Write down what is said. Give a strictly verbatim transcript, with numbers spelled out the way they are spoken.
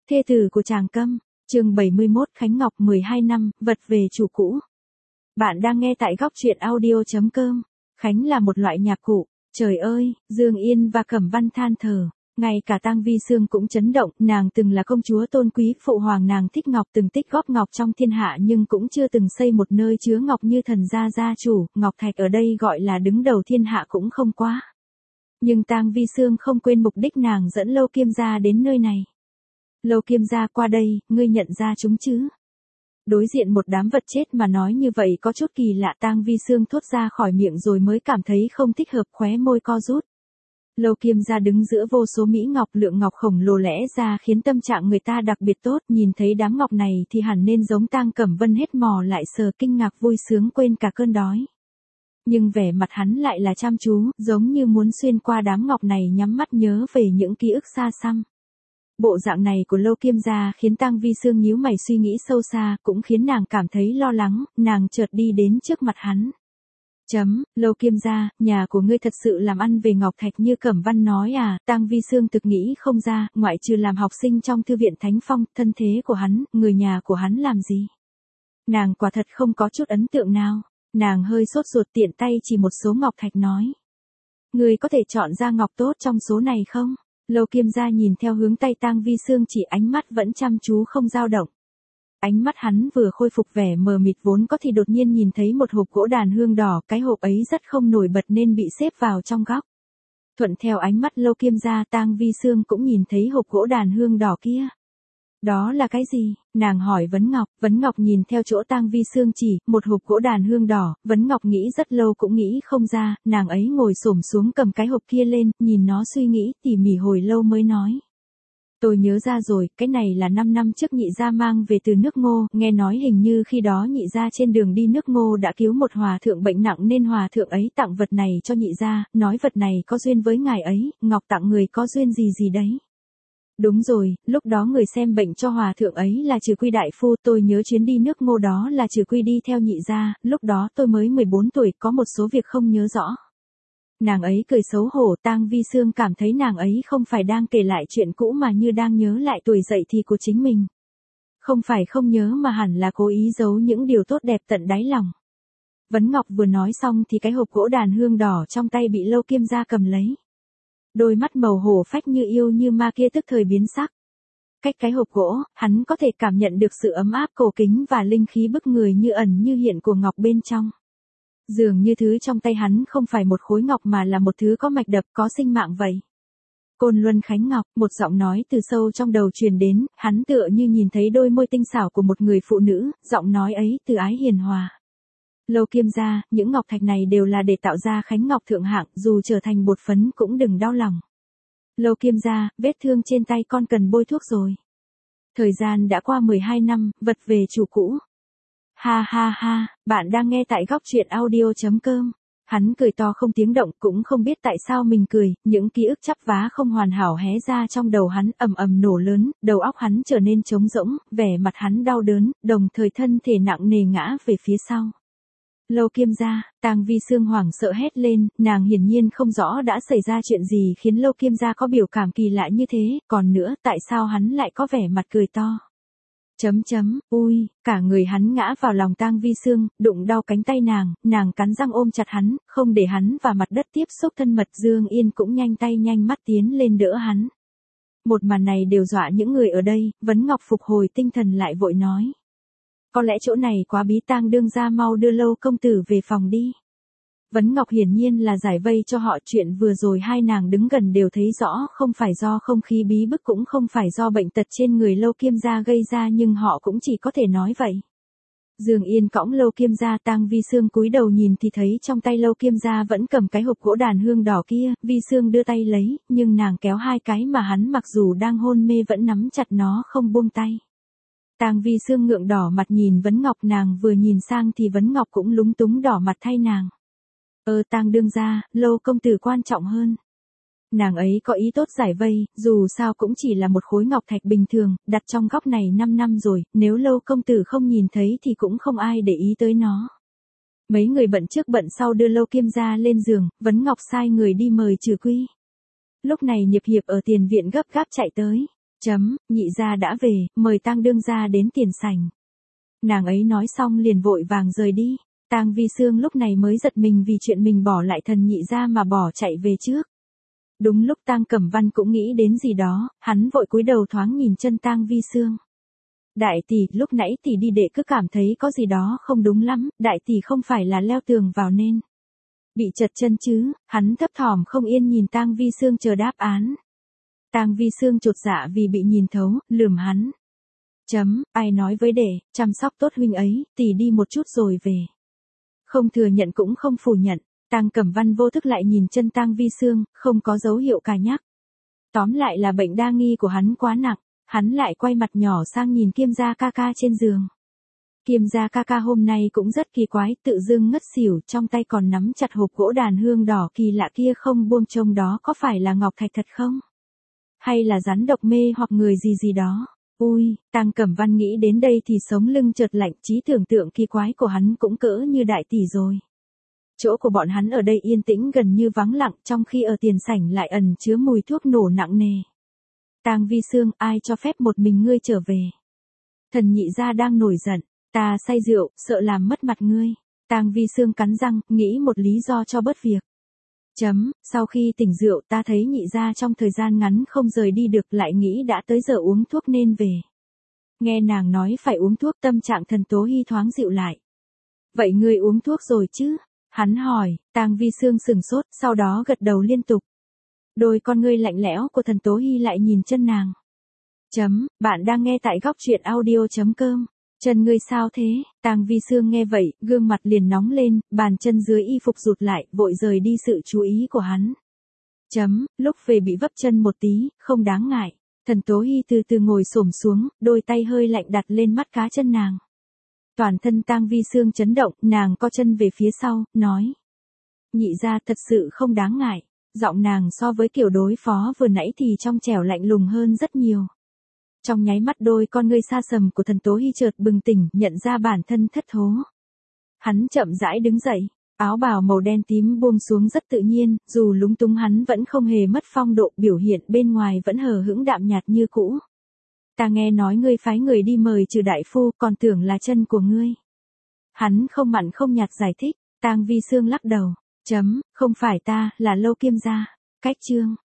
Thê tử của Tràng Câm, chương bảy mươi mốt Khánh Ngọc mười hai năm, vật về chủ cũ. Bạn đang nghe tại góc truyện audio chấm com. Khánh là một loại nhạc cụ. Trời ơi, Dương Yên và Cẩm Văn than thở. Ngay cả Tang Vi Sương cũng chấn động, nàng từng là công chúa tôn quý, phụ hoàng nàng thích ngọc, từng tích góp ngọc trong thiên hạ nhưng cũng chưa từng xây một nơi chứa ngọc như thần gia gia chủ, ngọc thạch ở đây gọi là đứng đầu thiên hạ cũng không quá. Nhưng Tang Vi Sương không quên mục đích nàng dẫn Lâu Kiêm gia đến nơi này. Lâu Kiêm gia qua đây, ngươi nhận ra chúng chứ? Đối diện một đám vật chết mà nói như vậy có chút kỳ lạ. Tang Vi Sương thốt ra khỏi miệng rồi mới cảm thấy không thích hợp, khóe môi co rút. Lâu Kiêm gia đứng giữa vô số mỹ ngọc, lượng ngọc khổng lồ lẽ ra khiến tâm trạng người ta đặc biệt tốt, nhìn thấy đám ngọc này thì hẳn nên giống Tang Cẩm Vân hết mò lại sờ, kinh ngạc vui sướng quên cả cơn đói. Nhưng vẻ mặt hắn lại là chăm chú, giống như muốn xuyên qua đám ngọc này nhắm mắt nhớ về những ký ức xa xăm. Bộ dạng này của Lâu Kiêm gia khiến Tang Vi Sương nhíu mày suy nghĩ sâu xa, cũng khiến nàng cảm thấy lo lắng, nàng chợt đi đến trước mặt hắn. Chấm, Lâu Kiêm gia, nhà của ngươi thật sự làm ăn về ngọc thạch như Cẩm Văn nói à? Tang Vi Sương thực nghĩ không ra, ngoại trừ làm học sinh trong thư viện Thánh Phong, thân thế của hắn, người nhà của hắn làm gì? Nàng quả thật không có chút ấn tượng nào. Nàng hơi sốt ruột, tiện tay chỉ một số ngọc thạch nói. Ngươi có thể chọn ra ngọc tốt trong số này không? Lâu Kiêm gia nhìn theo hướng tay Tang Vi Sương chỉ, ánh mắt vẫn chăm chú không dao động. Ánh mắt hắn vừa khôi phục vẻ mờ mịt vốn có thì đột nhiên nhìn thấy một hộp gỗ đàn hương đỏ, cái hộp ấy rất không nổi bật nên bị xếp vào trong góc. Thuận theo ánh mắt Lâu Kiêm gia, Tang Vi Sương cũng nhìn thấy hộp gỗ đàn hương đỏ kia. Đó là cái gì? Nàng hỏi Vấn Ngọc. Vấn Ngọc nhìn theo chỗ Tang Vi Sương chỉ, một hộp gỗ đàn hương đỏ. Vấn Ngọc nghĩ rất lâu cũng nghĩ không ra, nàng ấy ngồi xổm xuống cầm cái hộp kia lên, nhìn nó suy nghĩ tỉ mỉ hồi lâu mới nói. Tôi nhớ ra rồi, cái này là năm năm trước nhị gia mang về từ nước Ngô, nghe nói hình như khi đó nhị gia trên đường đi nước Ngô đã cứu một hòa thượng bệnh nặng nên hòa thượng ấy tặng vật này cho nhị gia, nói vật này có duyên với ngài ấy, ngọc tặng người có duyên gì gì đấy. Đúng rồi, lúc đó người xem bệnh cho hòa thượng ấy là Trừ Quy đại phu, tôi nhớ chuyến đi nước Ngô đó là Trừ Quy đi theo nhị gia, lúc đó tôi mới mười bốn tuổi, có một số việc không nhớ rõ. Nàng ấy cười xấu hổ. Tang Vi Sương cảm thấy nàng ấy không phải đang kể lại chuyện cũ mà như đang nhớ lại tuổi dậy thì của chính mình. Không phải không nhớ mà hẳn là cố ý giấu những điều tốt đẹp tận đáy lòng. Vấn Ngọc vừa nói xong thì cái hộp gỗ đàn hương đỏ trong tay bị Lâu Kiêm gia cầm lấy. Đôi mắt màu hổ phách như yêu như ma kia tức thời biến sắc. Cách cái hộp gỗ, hắn có thể cảm nhận được sự ấm áp cổ kính và linh khí bức người như ẩn như hiện của ngọc bên trong. Dường như thứ trong tay hắn không phải một khối ngọc mà là một thứ có mạch đập, có sinh mạng vậy. Côn Luân Khánh Ngọc, một giọng nói từ sâu trong đầu truyền đến, hắn tựa như nhìn thấy đôi môi tinh xảo của một người phụ nữ, giọng nói ấy từ ái hiền hòa. Lâu Kiêm gia, những ngọc thạch này đều là để tạo ra Khánh Ngọc thượng hạng, dù trở thành bột phấn cũng đừng đau lòng. Lâu Kiêm gia, vết thương trên tay con cần bôi thuốc rồi. Thời gian đã qua mười hai năm, vật về chủ cũ. Ha ha ha, bạn đang nghe tại góc truyện audio chấm com. Hắn cười to không tiếng động, cũng không biết tại sao mình cười, những ký ức chắp vá không hoàn hảo hé ra trong đầu hắn, ầm ầm nổ lớn, đầu óc hắn trở nên trống rỗng, vẻ mặt hắn đau đớn, đồng thời thân thể nặng nề ngã về phía sau. Lâu Kiêm gia, Tang Vi Sương hoảng sợ hét lên, nàng hiển nhiên không rõ đã xảy ra chuyện gì khiến Lâu Kiêm gia có biểu cảm kỳ lạ như thế, còn nữa, tại sao hắn lại có vẻ mặt cười to. Chấm chấm, ui, cả người hắn ngã vào lòng Tang Vi Sương, đụng đau cánh tay nàng, nàng cắn răng ôm chặt hắn, không để hắn và mặt đất tiếp xúc thân mật. Dương Yên cũng nhanh tay nhanh mắt tiến lên đỡ hắn. Một màn này đều dọa những người ở đây. Vấn Ngọc phục hồi tinh thần lại vội nói. Có lẽ chỗ này quá bí, Tang đương gia mau đưa Lâu công tử về phòng đi. Vấn Ngọc hiển nhiên là giải vây cho họ, chuyện vừa rồi hai nàng đứng gần đều thấy rõ, không phải do không khí bí bức cũng không phải do bệnh tật trên người Lâu Kiêm gia gây ra, nhưng họ cũng chỉ có thể nói vậy. Dương Yên cõng Lâu Kiêm gia, Tang Vi Sương cúi đầu nhìn thì thấy trong tay Lâu Kiêm gia vẫn cầm cái hộp gỗ đàn hương đỏ kia, Vi Sương đưa tay lấy, nhưng nàng kéo hai cái mà hắn mặc dù đang hôn mê vẫn nắm chặt nó không buông tay. Tang Vi Sương ngượng đỏ mặt nhìn Vấn Ngọc, nàng vừa nhìn sang thì Vấn Ngọc cũng lúng túng đỏ mặt thay nàng. Ơ Tang đương gia, Lâu công tử quan trọng hơn. Nàng ấy có ý tốt giải vây, dù sao cũng chỉ là một khối ngọc thạch bình thường, đặt trong góc này năm năm rồi, nếu Lâu công tử không nhìn thấy thì cũng không ai để ý tới nó. Mấy người bận trước bận sau đưa Lâu Kiêm gia lên giường, Vấn Ngọc sai người đi mời Trừ Quy. Lúc này Niệp Hiệp ở tiền viện gấp gáp chạy tới. Chấm, nhị gia đã về, mời Tang đương gia đến tiền sảnh. Nàng ấy nói xong liền vội vàng rời đi. Tang Vi Xương lúc này mới giật mình vì chuyện mình bỏ lại thần nhị gia mà bỏ chạy về trước. Đúng lúc Tang Cẩm Văn cũng nghĩ đến gì đó, hắn vội cúi đầu thoáng nhìn chân Tang Vi Xương. Đại tỷ, lúc nãy tỷ đi đệ cứ cảm thấy có gì đó không đúng lắm, đại tỷ không phải là leo tường vào nên bị trật chân chứ? Hắn thấp thỏm không yên nhìn Tang Vi Xương chờ đáp án. Tang Vi Xương chột dạ vì bị nhìn thấu, lườm hắn. Chấm, ai nói với đệ, chăm sóc tốt huynh ấy, tỷ đi một chút rồi về. Không thừa nhận cũng không phủ nhận. Tang Cẩm Văn vô thức lại nhìn chân Tang Vi Xương, không có dấu hiệu cà nhắc. Tóm lại là bệnh đa nghi của hắn quá nặng. Hắn lại quay mặt nhỏ sang nhìn Kiêm gia ca ca trên giường. Kiêm gia ca ca hôm nay cũng rất kỳ quái, tự dưng ngất xỉu, trong tay còn nắm chặt hộp gỗ đàn hương đỏ kỳ lạ kia không buông trông, đó có phải là ngọc thạch thật không? Hay là rắn độc mê hoặc người gì gì đó? Ui, Tang Cẩm Văn nghĩ đến đây thì sống lưng chợt lạnh, trí tưởng tượng kỳ quái của hắn cũng cỡ như đại tỷ rồi. Chỗ của bọn hắn ở đây yên tĩnh gần như vắng lặng, trong khi ở tiền sảnh lại ẩn chứa mùi thuốc nổ nặng nề. Tang Vi Xương, ai cho phép một mình ngươi trở về? Thần nhị gia đang nổi giận, ta say rượu, sợ làm mất mặt ngươi. Tang Vi Xương cắn răng, nghĩ một lý do cho bớt việc. Chấm, sau khi tỉnh rượu ta thấy nhị gia trong thời gian ngắn không rời đi được, lại nghĩ đã tới giờ uống thuốc nên về. Nghe nàng nói phải uống thuốc, tâm trạng Thần Tố Hy thoáng dịu lại. Vậy ngươi uống thuốc rồi chứ? Hắn hỏi. Tang Vi Xương sừng sốt, sau đó gật đầu liên tục. Đôi con ngươi lạnh lẽo của Thần Tố Hy lại nhìn chân nàng. Chấm, bạn đang nghe tại góc truyện audio chấm com. Chân ngươi sao thế? Tang Vi Xương nghe vậy, gương mặt liền nóng lên, bàn chân dưới y phục rụt lại, vội rời đi sự chú ý của hắn. Chấm, lúc về bị vấp chân một tí, không đáng ngại. Thần Tố Hy từ từ ngồi xổm xuống, đôi tay hơi lạnh đặt lên mắt cá chân nàng. Toàn thân Tang Vi Xương chấn động, nàng co chân về phía sau, nói. Nhị gia thật sự không đáng ngại. Giọng nàng so với kiểu đối phó vừa nãy thì trong trẻo lạnh lùng hơn rất nhiều. Trong nháy mắt đôi con ngươi xa sầm của Thần Tố Hy chợt bừng tỉnh, nhận ra bản thân thất thố. Hắn chậm rãi đứng dậy, áo bào màu đen tím buông xuống rất tự nhiên, dù lúng túng hắn vẫn không hề mất phong độ, biểu hiện bên ngoài vẫn hờ hững đạm nhạt như cũ. Ta nghe nói ngươi phái người đi mời Trừ đại phu, còn tưởng là chân của ngươi. Hắn không mặn không nhạt giải thích. Tang Vi Xương lắc đầu. Chấm, không phải ta, là Lâu Kiêm gia. Cách chương.